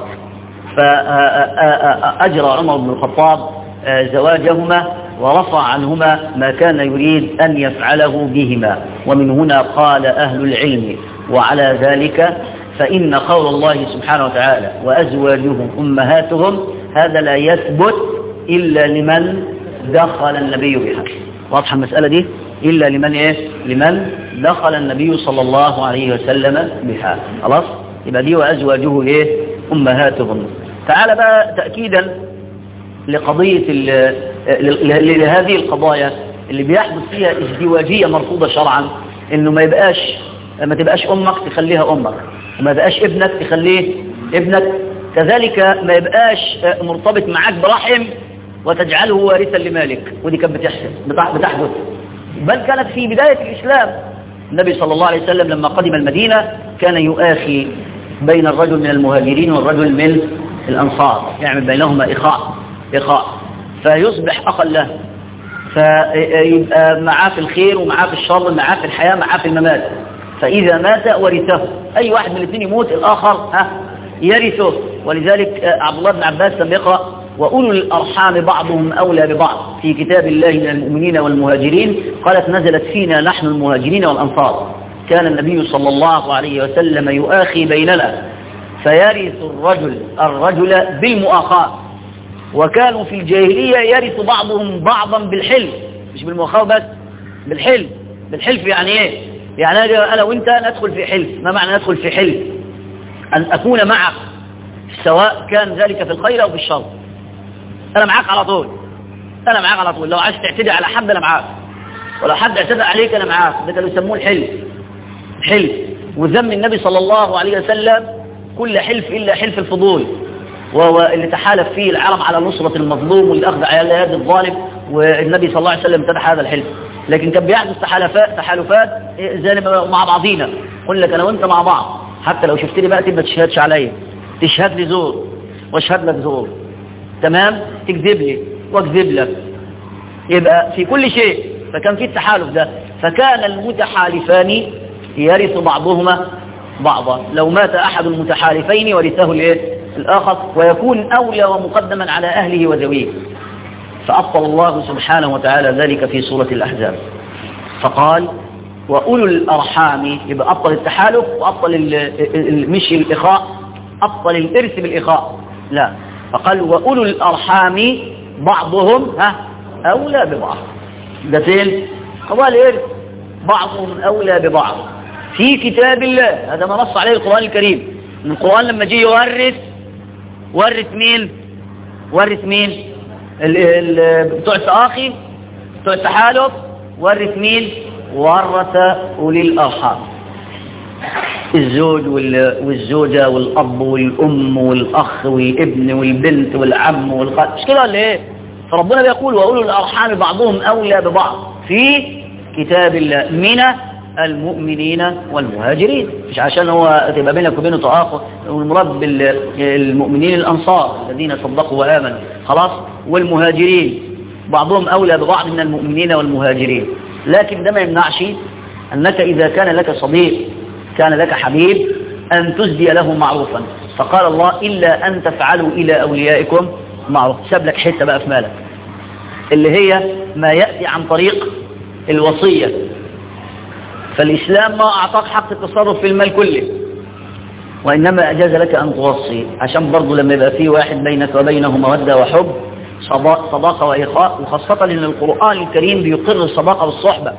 فأجرى عمر بن الخطاب زواجهما ورفع عنهما ما كان يريد أن يفعله بهما. ومن هنا قال أهل العلم: وعلى ذلك فإن قول الله سبحانه وتعالى وأزواجهم أمهاتهم هذا لا يثبت إلا لمن دخل النبي بها. واضحة المسألة دي؟ إلا لمن إيه؟ لمن دخل النبي صلى الله عليه وسلم بها. خلاص؟ يبقى دي وأزواجه إيه؟ أمهاتهم. تعال بقى تأكيدا لقضية لهذه القضايا اللي بيحدث فيها ازدواجية مرفوضة شرعا، إنه ما يبقاش ما تبقاش أمك تخليها أمك، وما يبقاش ابنك تخليه ابنك، كذلك ما يبقاش مرتبط معاك برحم وتجعله وارثا لمالك. ودي كانت بتحدث، بل كانت في بداية الإسلام. النبي صلى الله عليه وسلم لما قدم المدينة كان يؤاخي بين الرجل من المهاجرين والرجل من الأنصار، يعمل بينهما إخاء إخاء فيصبح أخا له، فيبقى معاه في الخير ومعاه في الشر، معاه في الحياة معاه في الممات. فإذا مات ورثه، أي واحد من الاثنين يموت الآخر ها يرثه. ولذلك عبد الله بن عباس لما يقرأ وأولو الأرحام بعضهم أولى ببعض في كتاب الله من المؤمنين والمهاجرين، قالت نزلت فينا نحن المهاجرين والأنصار. كان النبي صلى الله عليه وسلم يؤاخي بيننا فيرث الرجل الرجل بالمؤاخاة، وكانوا في الجاهلية يرث بعضهم بعضا بالحلف، مش بالمؤاخاة بس، بالحلف. بالحلف يعني ايه؟ يعني أنا وإنت ندخل في حلف. ما معنى ندخل في حلف؟ أن أكون معك سواء كان ذلك في الخير أو في الشر. أنا معاك على طول، أنا معاك على طول. لو عايز تعتدي على حد أنا معاك، ولو حد اعتدى عليك أنا معاك. ده كانوا يسموه الحلف. حلف. وذم النبي صلى الله عليه وسلم كل حلف إلا حلف الفضول، وهو اللي تحالف فيه العرب على نصرة المظلوم والأخذ على يد الظالم، والنبي صلى الله عليه وسلم امتدح هذا الحلف. لكن كان بيحدث تحالفات تحالفات زي مع بعضينا، قل لك أنا وأنت مع بعض، حتى لو شفتني بقى تبقى تشهدش عليا، تشهد لي زور واشهد لك زور، تمام؟ تكذب لي واكذب لك، يبقى في كل شيء. فكان في التحالف ده، فكان المتحالفان يرث بعضهما بعضا. لو مات أحد المتحالفين ورثه الايه؟ الآخر، ويكون أولى ومقدما على أهله وذويه. فأبطل الله سبحانه وتعالى ذلك في سورة الأحزاب، فقال وأولو الأرحام. يبقى أبطل التحالف وأبطل مش الإخاء، أبطل الإرث بالإخاء، لا. فقال وأولو الأرحام بعضهم ها أولى ببعض. ده فين؟ قضاء الإرث، بعضهم أولى ببعض في كتاب الله. هذا ما نص عليه القرآن الكريم. القرآن لما جه يورث، ورث مين؟ ورث مين؟ بتوع التآخي، بتوع التحالف. ورث مين؟ ورث أولي الأرحام، الزوج والزوجة والأب والأم والأخ والابن والبنت والعم والخال، مش كده ولا ايه؟ فربنا بيقول وأولو الأرحام بعضهم أولى ببعض في كتاب الله من المؤمنين والمهاجرين. مش عشان هو تبقى بينك وبينه تآخر، والمراد بالمؤمنين الأنصار الذين صدقوا وآمنوا، خلاص. والمهاجرين بعضهم أولى ببعض من المؤمنين والمهاجرين. لكن ده ما يمنعش أنك إذا كان لك صديق، كان لك حبيب، أن تسدي له معروفا. فقال الله إلا أن تفعلوا إلى أوليائكم معروف. ساب لك حتة بقى في مالك، اللي هي ما يأتي عن طريق الوصية. فالإسلام ما أعطاك حق التصرف في المال كله، وإنما أجاز لك أن توصي، عشان برضو لما يبقى فيه واحد بينك وبينه مودة وحب صداقة وإخاء، وخاصة لأن القرآن الكريم بيقر الصداقة والصحبة.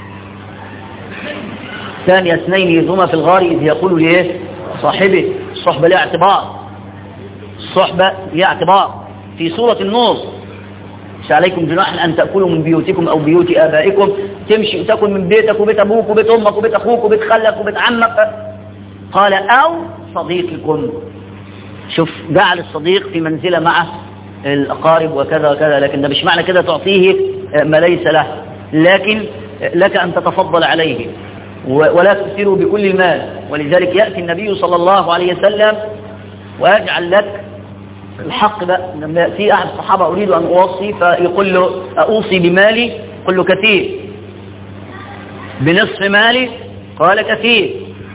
ثاني اثنين يذهما في الغار إذ يقول ليه صاحبه. الصحبة لها اعتبار، الصحبة لها اعتبار. في سورة النور ليس عليكم جناح أن تأكلوا من بيوتكم أو بيوت آبائكم، تمشي وتأكل من بيتك وبيت أبوك وبيت أمك وبيت أخوك وبيت خالك وبيت عمك. قال أو صديقكم. شوف جعل الصديق في منزلة مع الأقارب وكذا وكذا، لكن ده مش معنى كده تعطيه ما ليس له، لكن لك أن تتفضل عليه ولا تؤثره بكل المال. ولذلك يأتي النبي صلى الله عليه وسلم ويجعل لك الحق بقى. لما يأتي أحد الصحابة أريد أن أوصي فيقول له أوصي بمالي، قل له كثير. بنصف مالي، قال كثير.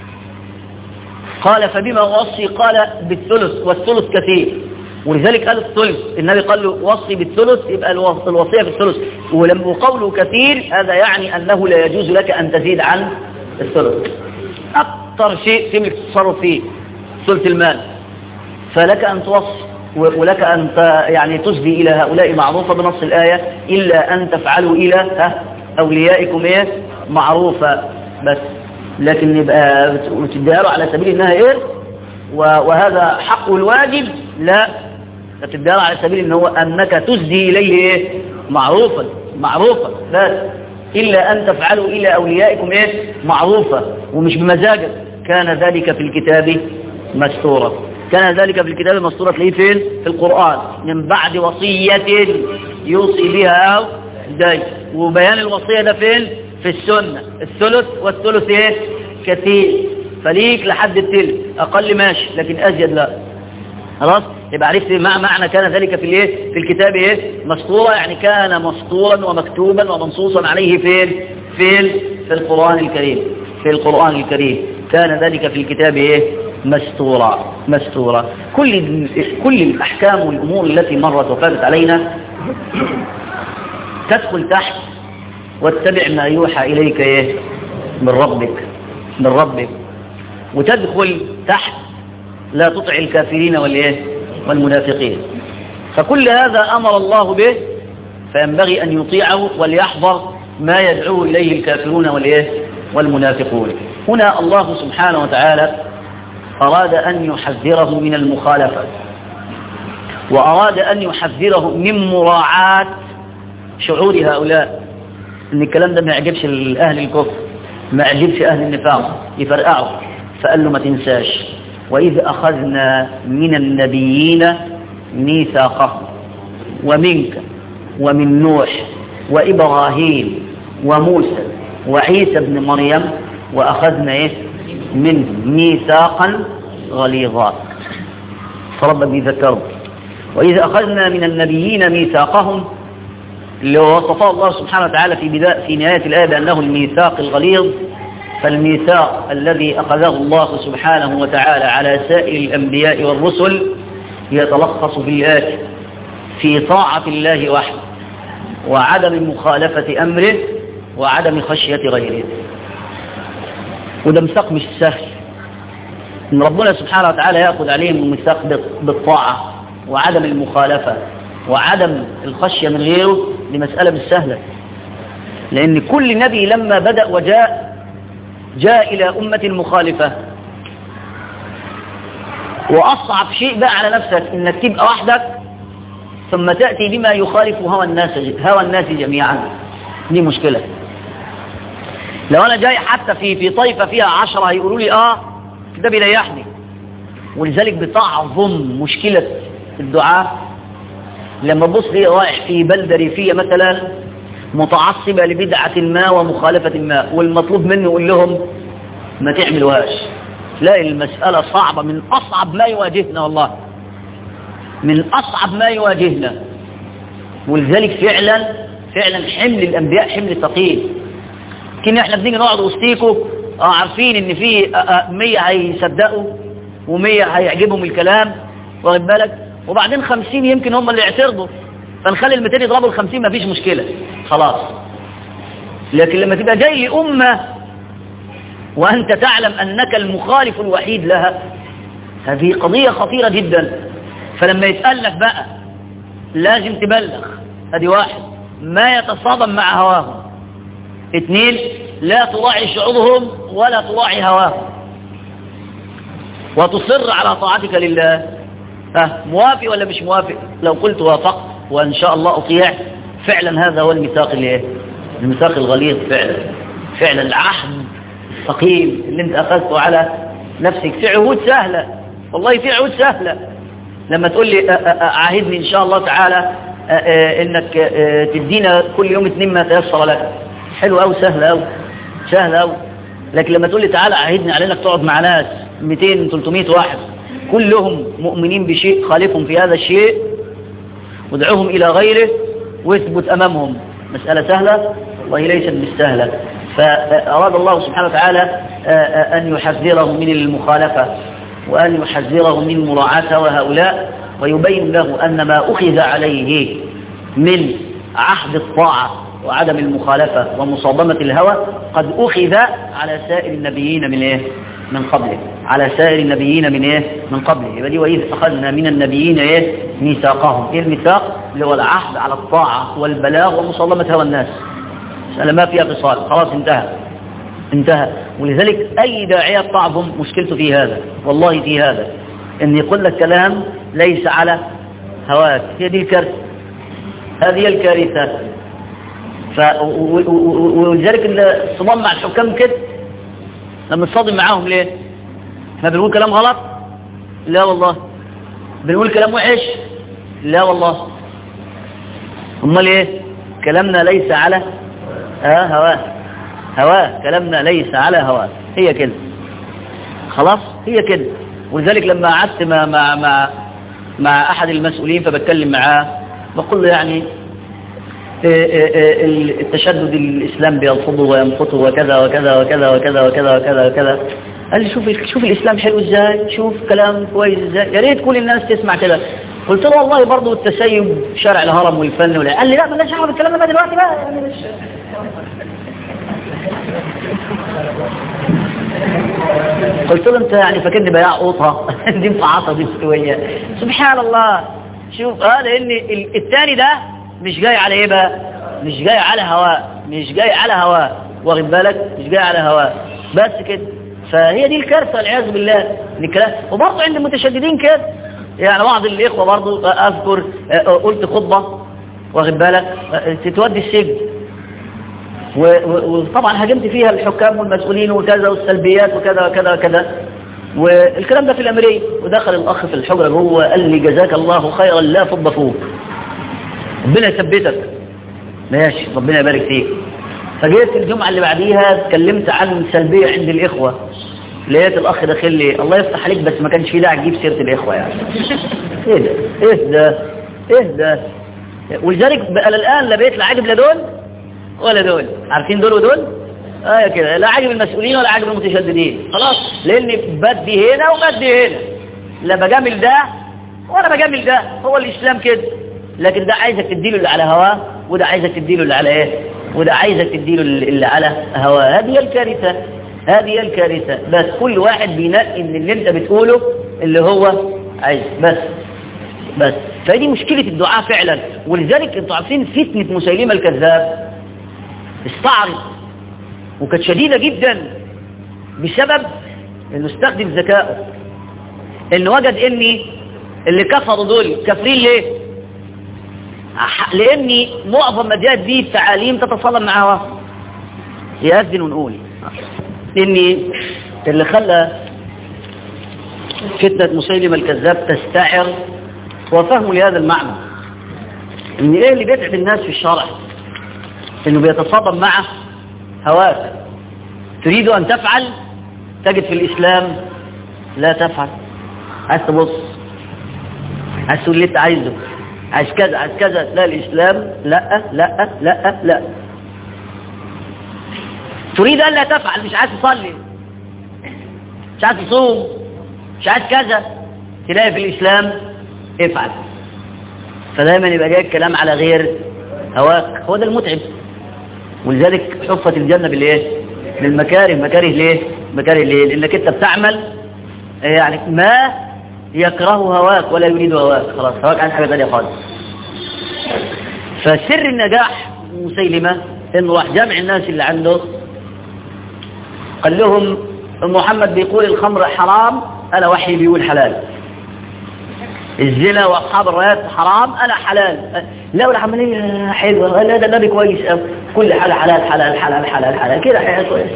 قال فبما أوصي؟ قال بالثلث، والثلث كثير. ولذلك قال الثلث، النبي قال له وصي بالثلث، يبقى الوصية في الثلث. ولما قوله كثير هذا يعني أنه لا يجوز لك أن تزيد عن الثلث. أكثر شيء تملك التصرف فيه ثلث المال، فلك أن توصي ولك أن يعني تسدي إلى هؤلاء معروفة بنص الآية، إلا أن تفعلوا إلى أوليائكم إيه معروفة بس. لكن يبقى تديها على سبيل إنها إيه وهذا حقه الواجب، لا، تديها على سبيل إنه أنك تسدي إليه إيه معروفا معروفا بس. إلا أن تفعلوا إلى أوليائكم إيه معروفة، ومش بمزاجك. كان ذلك في الكتاب مستورا. كان ذلك في الكتاب المسطورة تلاقيه فين؟ في القرآن، من بعد وصية يوصي بها أو دين. وبيان الوصية ده فين؟ في السنة. الثلث والثلث ايه؟ كثير. فليك لحد التلت، أقل ماشي لكن أزيد لا. خلاص؟ يبقى عرفت ما معنى كان ذلك في الايه؟ في الكتاب ايه؟ مسطورة، يعني كان مسطورا ومكتوبا ومنصوصا عليه فين؟ فين؟ في القرآن الكريم. في القرآن الكريم كان ذلك في الكتاب ايه؟ مستورة. مستورة. كل كل الأحكام والأمور التي مرت وفاتت علينا تدخل تحت واتبع ما يوحى إليك إيه؟ من ربك من ربك وتدخل تحت لا تطع الكافرين والإيه؟ والمنافقين. فكل هذا أمر الله به، فينبغي أن يطيعه وليحذر ما يدعوه إليه الكافرون والإيه؟ والمنافقون. هنا الله سبحانه وتعالى أراد أن يحذره من المخالفة، وأراد أن يحذره من مراعاة شعور هؤلاء، إن الكلام ده ما يعجبش أهل الكفر، ما يعجبش أهل النفاق، يفرقعوا. فقال له ما تنساش وإذ أخذنا من النبيين ميثاقهم ومنك ومن نوح وإبراهيم وموسى وعيسى ابن مريم وأخذنا إيه منه ميثاقا غليظا. فربك بيذكره وإذا أخذنا من النبيين ميثاقهم، اللي وصفه الله سبحانه وتعالى في بداية في نهاية الآية بأنه الميثاق الغليظ. فالميثاق الذي أخذه الله سبحانه وتعالى على سائر الأنبياء والرسل يتلخص في الآية في طاعة الله وحده، وعدم مخالفة أمره، وعدم خشية غيره. وده ميثاق مش سهل، إن ربنا سبحانه وتعالى يأخذ عليهم الميثاق بالطاعة وعدم المخالفة وعدم الخشية من غيره. دي مسألة مش سهلة، لأن كل نبي لما بدأ وجاء جاء إلى أمة مخالفة. وأصعب شيء بقى على نفسك إنك تبقى وحدك ثم تأتي بما يخالف هوى الناس هوى الناس جميعا. دي مشكلة. لو أنا جاي حتى في في طائفة فيها عشرة هيقولوا لي آه ده بيريحني. ولذلك بتعظم مشكلة الدعاء لما تبص لي رايح في بلدة ريفية مثلا متعصبة لبدعة ما ومخالفة ما، والمطلوب منه يقول لهم ما تعملوهاش. لا، المسألة صعبة، من أصعب ما يواجهنا، والله من أصعب ما يواجهنا. ولذلك فعلا فعلا حمل الأنبياء حمل ثقيل. كنا احنا بنيجي نقعد وسطيكوا اه عارفين ان في مية هيصدقوا ومية هيعجبهم الكلام، واخد بالك، وبعدين خمسين يمكن هم اللي يعترضوا، فنخلي المتين يضربوا الخمسين، مفيش مشكلة خلاص. لكن لما تبقى جاي لأمة وأنت تعلم أنك المخالف الوحيد لها، هذه قضية خطيرة جدا. فلما يتقال لك بقى لازم تبلغ، هذه واحد، ما يتصادم مع هواهم. اثنين، لا تراعي شعورهم ولا تراعي هواهم، وتصر على طاعتك لله. ها موافق ولا مش موافق؟ لو قلت وافقت وإن شاء الله أطيع، فعلا هذا هو الميثاق الايه؟ الميثاق الغليظ فعلا، فعلا العهد الثقيل اللي انت أخذته على نفسك. في عهود سهلة، والله في عهود سهلة. لما تقول لي عاهدني إن شاء الله تعالى إنك تدينا كل يوم اتنين ما تيسر لك، حلو أو سهل أو سهل أو. لكن لما تقول لي تعالى عاهدني على إنك تقعد مع ناس مئتين ثلاثمئة واحد كلهم مؤمنين بشيء خالفهم في هذا الشيء، ودعوهم إلى غيره واثبت أمامهم، مسألة سهلة؟ والله ليست بالسهلة. فأراد الله سبحانه وتعالى أن يحذره من المخالفة، وأن يحذره من مراعاة وهؤلاء، ويبين له أن ما أخذ عليه من عهد الطاعة وعدم المخالفة ومصادمة الهوى قد أخذ على سائر النبيين من إيه؟ من قبله، على سائر النبيين من إيه؟ من قبله. يبقى دي وإذ أخذنا من النبيين إيه؟ ميثاقهم. إيه الميثاق؟ اللي هو العهد على الطاعة والبلاغ ومصادمة هوى الناس. مسألة ما فيها فصال، خلاص انتهى انتهى. ولذلك أي داعية طعبهم مشكلته في هذا، والله في هذا، إن يقول لك كلام ليس على هواك. هي دي الكارثة، هذه الكارثة. ف... ولذلك الصمام مع الحكام كده، لما تصادم معاهم ليه؟ ما بنقول كلام غلط؟ لا والله. بنقول كلام وحش؟ لا والله. امال ايه؟ كلامنا ليس على اه هواه هواه كلامنا ليس على هواه. هي كده خلاص، هي كده. ولذلك لما قعدت مع مع مع مع احد المسؤولين فبتكلم معاه، بقول له يعني التشدد الإسلام بيرفضه ويمقته وكذا وكذا وكذا وكذا وكذا وكذا وكذا. قال لي شوف شوف الإسلام حلو ازاي، شوف كلام كويس ازاي، يا ريت كل الناس تسمع كده. قلت له والله برضه التسيب شارع الهرم والفن ولا. قال لي لا مالناش دعوه بالكلام ده بقى دلوقتي بقى يعني مش. قلت له انت يعني فاكرني بياع قوطه دي مقعطه دي شويه. سبحان الله. شوف اه لان الثاني ده مش جاي على ايه بقى، مش جاي على هواء، مش جاي على هواء، واخد بالك، مش جاي على هواء بس كده. فهي دي الكارثه والعياذ بالله الكلام. وبرضه عند المتشددين كده، يعني بعض الاخوه برضه اذكر قلت خطبه، واخد بالك، تتودي السجن، وطبعا هاجمت فيها الحكام والمسؤولين وكذا والسلبيات وكذا وكذا وكذا، والكلام ده في الامريه. ودخل الاخ في الحجره جوه قال لي جزاك الله خيرا لا فض فوق، ربنا يثبتك. ماشي ربنا يبارك فيك. فجيت الجمعة اللي بعديها اتكلمت عن سلبية عند الإخوة، لقيت الأخ داخل لي الله يفتح عليك بس ما كانش في داعي تجيب سيرة الإخوة يعني. ايه ده ايه ده ايه ده. ولذلك بقى الآن لا بقيت لا عاجب لا دول ولا دول، عارفين دول ودول اه كده، لا عاجب المسؤولين ولا عاجب المتشددين خلاص، لأني بدي هنا وبدي هنا، لا بجامل ده ولا بجامل ده، هو الإسلام كده. لكن ده عايزك تديله اللي على هواه، وده عايزك تديله اللي على ايه، وده عايزك تديله اللي على هواه. هذه الكارثة، هذه الكارثة. بس كل واحد بينقي من اللي انت بتقوله اللي هو عايز بس بس. فهذه مشكلة الدعاء فعلا. ولذلك انتوا عارفين فتنة مسيلمة الكذاب استعرض وكانت شديدة جدا بسبب انه استخدم ذكائه، انه وجد اني اللي كفروا دول كافرين ليه؟ لأني معظم ما جاءت به التعاليم تتصالم معها. يأذن ونقول إني اللي خلى فتنة مسيلمة الكذاب تستعر وفهموا لهذا المعنى، إن إيه اللي بيتعب الناس في الشرع؟ إنه بيتصادم مع هواك. تريد أن تفعل تجد في الإسلام لا تفعل، عايز تبص، عايز تقول اللي أنت عايزه، عايز كذا عايز كذا، لا الإسلام لا لا لا لا. تريد أن لا تفعل، مش عايز تصلي، مش عايز تصوم، مش عايز كذا، تلاقي في الإسلام افعل. فدايما يبقى جاي الكلام على غير هواك. هو ده المتعب، ولذلك حفت الجنة بالايه؟ بالمكاره. مكاره ليه؟ مكاره ليه؟ لانك انت بتعمل يعني ما يكره هواك ولا يريد هواك، خلاص هواك عن حاجة ثانية خالص. فسر النجاح مسيلمة انه راح جمع الناس اللي عنده قال لهم محمد بيقول الخمر حرام، انا وحي بيقول حلال. الزنا واصحاب الرايات حرام، انا حلال. لا والعمليه حلوه، لا ده النبي كويس قوي، كل حاجه حلال حلال حلال حلال حلال كده حياه كويس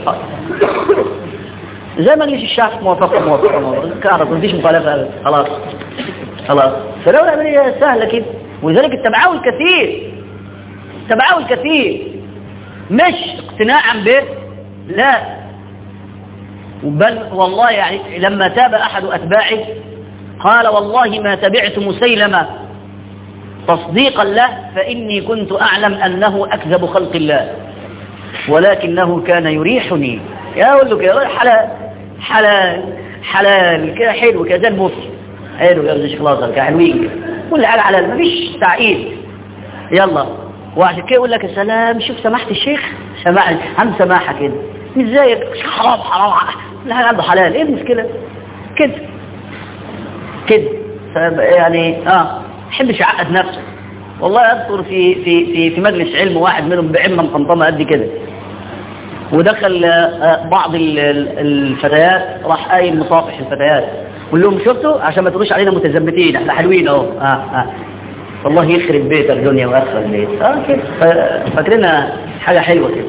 زي ما مجلس الشعب موافقه موافقه موافقه كده، مفيش مخالفه، خلاص خلاص. فلو العمليه سهله كده. ولذلك التبعوي الكثير التبعوي الكثير مش اقتناعا به، لا، بل والله يعني لما تاب احد اتباعه قال والله ما تبعت مسيلمة تصديقا له، فإني كنت أعلم أنه أكذب خلق الله ولكنه كان يريحني. يا أقول لك يا حلال حلال حلال كده حلو كده زي المفتي حلو يا ابن خلاص كده حلوين كل حاجة حلال مفيش تعقيد. يلا وعشان كده يقول لك السلام شوف سماحة الشيخ سماحة عم سماحة كده مش زيك حرام حرام كل حاجة عنده حلال. ايه المشكلة كده كده يعني اه يحبش يعقد نفسه. والله اذكر في في في في مجلس علم واحد منهم بعمه مقنطمه قد كده، ودخل آه بعض الفتيات راح قايم مصافح الفتيات قول لهم شفتوا عشان ما تقولوش علينا متزمتين احنا حلوين اهو اه اه والله يخرب بيت الدنيا واخر البيت اه كده فاكرينها حاجه حلوه كده.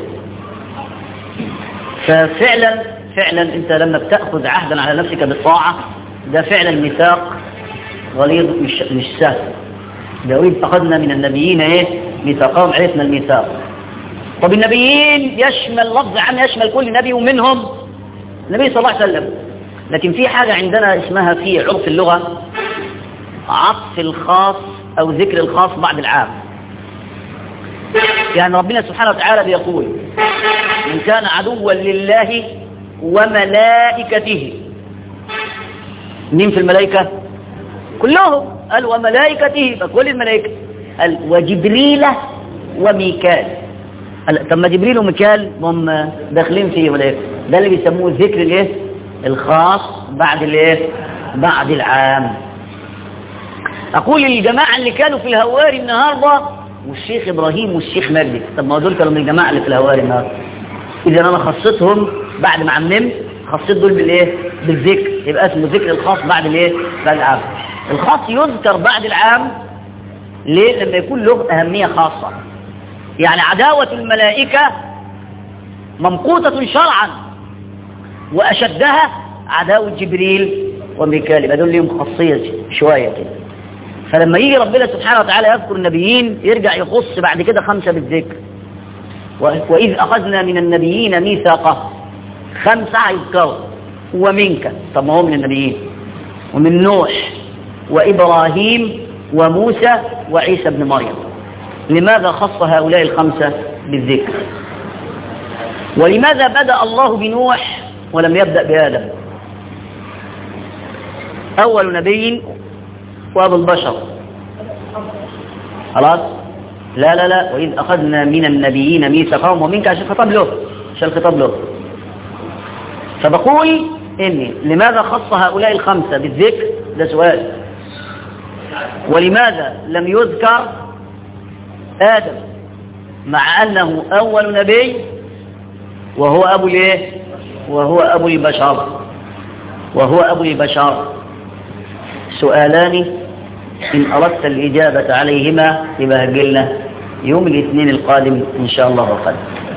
ففعلا فعلا انت لما بتاخذ عهدا على نفسك بالطاعه ده فعلا ميثاق غليظ مش مش سهل. ده وإذ أخذنا من النبيين ايه ميثاقهم، عرفنا الميثاق. طب النبيين يشمل لفظ عام يشمل كل نبي ومنهم النبي صلى الله عليه وسلم، لكن في حاجة عندنا اسمها في عرف اللغة عطف الخاص أو ذكر الخاص بعد العام. يعني ربنا سبحانه وتعالى بيقول من كان عدوا لله وملائكته. مين في الملائكة؟ كلهم. قال وملائكته فكل الملائكة. قال وجبريل وميكال. قال طب ما جبريل وميكال هم داخلين فيه ملائكة، ده اللي بيسموه الذكر الايه الخاص بعد الايه بعد العام. اقول للجماعة اللي كانوا في الهواري النهاردة والشيخ ابراهيم والشيخ مجدي، طب ما دول كانوا من الجماعة اللي في الهواري النهاردة، اذا انا خصيتهم بعد ما عممت خصيت دول بالايه بالذكر، يبقى اسمه ذكر الخاص بعد الايه بعد العام. الخاص يذكر بعد العام ليه؟ لما يكون له اهميه خاصه. يعني عداوه الملائكه ممقوته شرعا واشدها عداوه جبريل وميكال، يبقى دول لهم خاصيه شويه كده. فلما يجي ربنا سبحانه وتعالى يذكر النبيين يرجع يخص بعد كده خمسه بالذكر. واذ اخذنا من النبيين ميثاقه، خمسة هيذكروا ومنك، طب ما هو من النبيين ومن نوح وإبراهيم وموسى وعيسى بن مريم. لماذا خص هؤلاء الخمسة بالذكر؟ ولماذا بدأ الله بنوح ولم يبدأ بآدم؟ أول نبي وأبو البشر. خلاص؟ لا لا لا وإذ أخذنا من النبيين ميثاقهم ومنك عشان خطاب له عشان الخطاب له. فبقول إني لماذا خص هؤلاء الخمسة بالذكر؟ ده سؤال. ولماذا لم يذكر آدم مع أنه أول نبي وهو أبو الإيه؟ وهو أبو البشر وهو أبو البشر. سؤالان إن أردت الإجابة عليهما يبقى هجلنا يوم الاثنين القادم إن شاء الله وقد